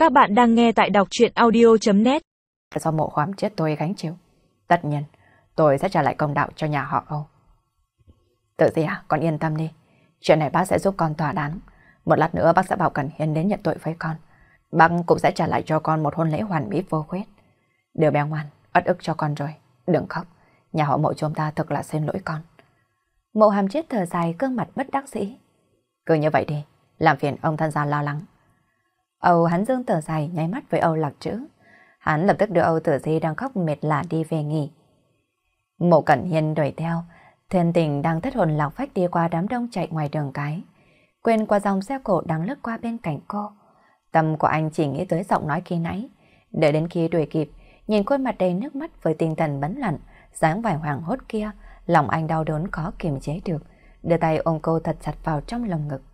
Các bạn đang nghe tại đọc truyện audio.net. Do Mộ Khoám chết tôi gánh chịu. Tất nhiên, tôi sẽ trả lại công đạo cho nhà họ Âu. Tự gì à, con yên tâm đi. Chuyện này bác sẽ giúp con thỏa đáng. Một lát nữa bác sẽ bảo Cẩn Hiên đến nhận tội với con. Bác cũng sẽ trả lại cho con một hôn lễ hoàn mỹ vô khuyết. Đứa bé ngoan, ất ức cho con rồi. Đừng khóc, nhà họ Mộ chúng ta thực là xin lỗi con. Mộ Hàm Triết thở dài, gương mặt bất đắc dĩ. Cứ như vậy đi, làm phiền ông thân gia lo lắng. Âu Hắn Dương thở dài nháy mắt với Âu Lạc Trữ. Hắn lập tức đưa Âu Tử Di đang khóc mệt lả đi về nghỉ. Mộ Cẩn Hiên đuổi theo, Thiên Tình đang thất hồn lạc phách đi qua đám đông chạy ngoài đường cái. Quên qua dòng xe cộ đang lướt qua bên cạnh cô. Tâm của anh chỉ nghĩ tới giọng nói khi nãy. Đợi đến khi đuổi kịp, nhìn khuôn mặt đầy nước mắt với tinh thần bấn loạn, dáng vẻ hoảng hốt kia, lòng anh đau đớn khó kiềm chế được, đưa tay ôm cô thật chặt vào trong lồng ngực.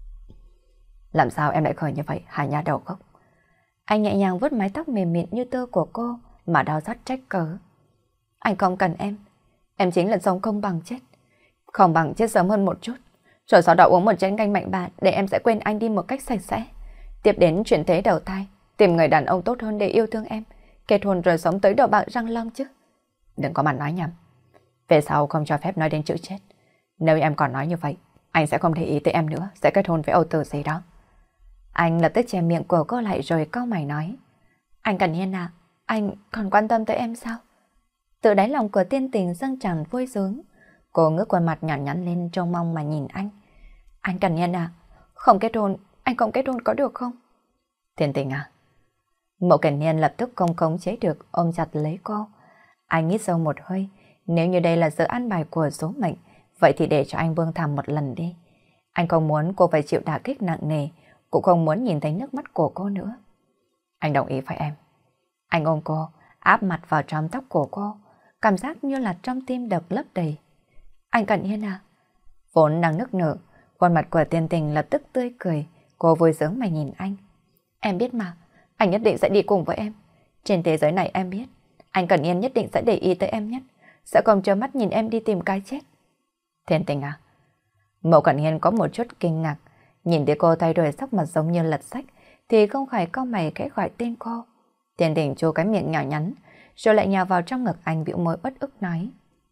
Làm sao em lại khởi như vậy, hả nha đầu gốc? Anh nhẹ nhàng vuốt mái tóc mềm mịn như tơ của cô mà đau xót trách cớ. Anh không cần em chính là sống không bằng chết. Không bằng chết sớm hơn một chút, rồi sau đó uống một chén canh mạnh bà để em sẽ quên anh đi một cách sạch sẽ. Tiếp đến chuyển thế đầu thai, tìm người đàn ông tốt hơn để yêu thương em, kết hôn rồi sống tới đầu bạc răng long chứ. Đừng có mà nói nhầm. Về sau không cho phép nói đến chữ chết. Nếu em còn nói như vậy, anh sẽ không để ý tới em nữa, sẽ kết hôn với Âu Tử gì đó. Anh lập tức che miệng của cô lại rồi cau mày nói. Anh Cẩn Hiên à, anh còn quan tâm tới em sao? Từ đáy lòng của Tiên Tình dâng tràn vui sướng. Cô ngước khuôn mặt nhỏ nhắn lên trông mong mà nhìn anh. Anh Cẩn Hiên à, không kết hôn, anh không kết hôn có được không? Tiên Tình à? Mộ Cẩn Hiên lập tức không khống chế được ôm chặt lấy cô. Anh hít sâu một hơi, nếu như đây là sự an bài của số mệnh, vậy thì để cho anh vương thầm một lần đi. Anh không muốn cô phải chịu đả kích nặng nề, cũng không muốn nhìn thấy nước mắt của cô nữa. Anh đồng ý với em. Anh ôm cô, áp mặt vào trong tóc của cô, cảm giác như là trong tim đập lấp đầy. Anh Cẩn Hiên à? Vốn đang nức nở, khuôn mặt của Tiên Tình lập tức tươi cười, cô vui sướng mà nhìn anh. Em biết mà, anh nhất định sẽ đi cùng với em. Trên thế giới này em biết, anh Cẩn Hiên nhất định sẽ để ý tới em nhất, sẽ không trơ mắt nhìn em đi tìm cái chết. Thiên Tình à? Mộ Cẩn Hiên có một chút kinh ngạc, nhìn thấy cô thay đổi sắc mặt giống như lật sách, thì không khỏi cau mày khẽ gọi tên cô. Thiên Tình chu cái miệng nhỏ nhắn, rồi lại nhào vào trong ngực anh, bĩu môi uất ức nói.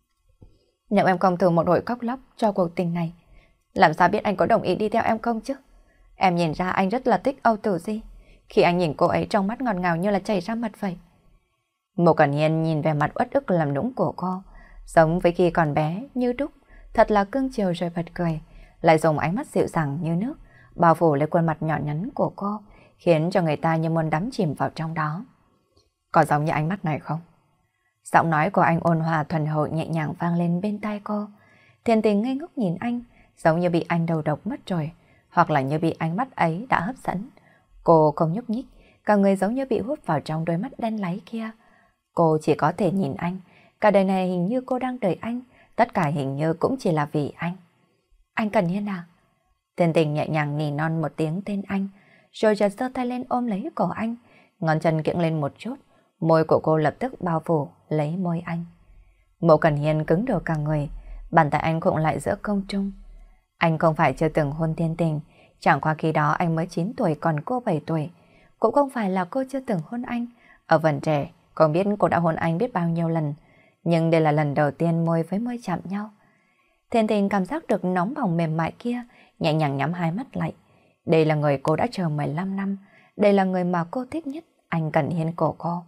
Nếu em không thử một hồi khóc lóc cho cuộc tình này, làm sao biết anh có đồng ý đi theo em không chứ? Em nhìn ra anh rất là thích Âu Tử Di. Khi anh nhìn cô ấy trong mắt ngọt ngào như là chảy ra mật vậy. Mộ Cẩn Hiên nhìn về mặt uất ức làm nũng của cô, giống với khi còn bé như đúc, thật là cưng chiều rồi bật cười, lại dùng ánh mắt dịu dàng như nước, bao phủ lấy khuôn mặt nhỏ nhắn của cô, khiến cho người ta như muốn đắm chìm vào trong đó. Có giống như ánh mắt này không? Giọng nói của anh ôn hòa thuần hậu nhẹ nhàng vang lên bên tai cô. Thiên Tình ngây ngốc nhìn anh, giống như bị anh đầu độc mất rồi, hoặc là như bị ánh mắt ấy đã hấp dẫn. Cô không nhúc nhích, cả người giống như bị hút vào trong đôi mắt đen láy kia. Cô chỉ có thể nhìn anh, cả đời này hình như cô đang đợi anh, tất cả hình như cũng chỉ là vì anh. Anh Cẩn Hiên à? Thiên Tình nhẹ nhàng nỉ non một tiếng tên anh, rồi chợt giơ tay lên ôm lấy cổ anh, ngón chân kiễng lên một chút, môi của cô lập tức bao phủ lấy môi anh. Mộ Cẩn Hiên cứng đờ cả người, bàn tay anh khựng lại giữa không trung. Anh không phải chưa từng hôn Thiên Tình, chẳng qua khi đó anh mới 9 tuổi còn cô 7 tuổi, cũng không phải là cô chưa từng hôn anh. Ở vần trẻ, không biết cô đã hôn anh biết bao nhiêu lần, nhưng đây là lần đầu tiên môi với môi chạm nhau. Thiên Tình cảm giác được nóng bỏng mềm mại kia, nhẹ nhàng nhắm hai mắt lại. Đây là người cô đã chờ 15 năm, đây là người mà cô thích nhất, anh Cẩn Hiên của cô.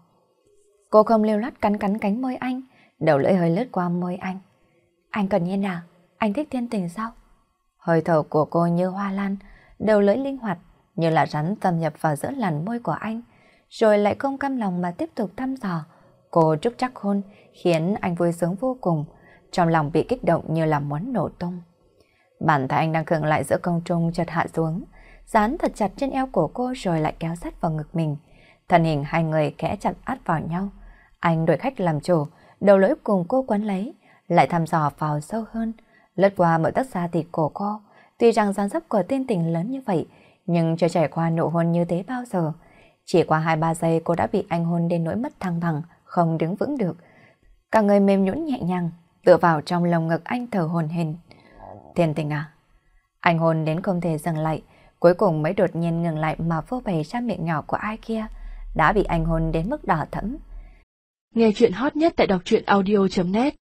Cô không lưu loát cắn cắn cánh môi anh, đầu lưỡi hơi lướt qua môi anh. Anh Cẩn Hiên à, anh thích Thiên Tình sao? Hơi thở của cô như hoa lan, đầu lưỡi linh hoạt, như là rắn xâm nhập vào giữa làn môi của anh, rồi lại không cam lòng mà tiếp tục thăm dò. Cô trúc trắc hôn, khiến anh vui sướng vô cùng, trong lòng bị kích động như là muốn nổ tung. Bàn tay anh đang khựng lại giữa không trung chợt hạ xuống, dán thật chặt trên eo của cô rồi lại kéo sát vào ngực mình. Thân hình hai người kẽ chặt át vào nhau. Anh đổi khách làm chủ, đầu lưỡi cùng cô quấn lấy, lại thăm dò vào sâu hơn, lướt qua mỗi tấc da thịt của cô. Tuy rằng dáng dấp của Tiên Tình lớn như vậy, nhưng chưa trải qua nụ hôn như thế bao giờ. Chỉ qua 2-3 giây cô đã bị anh hôn đến nỗi mất thăng bằng, không đứng vững được. Cả người mềm nhũn nhẹ nhàng, tựa vào trong lồng ngực anh thở hổn hển. Thiên Tình à? Anh hôn đến không thể dừng lại, Cuối cùng mới đột nhiên ngừng lại mà vô bày ra miệng nhỏ của ai kia, đã bị anh hôn đến mức đỏ thẫm. Nghe chuyện hot nhất tại đọc truyện audio.net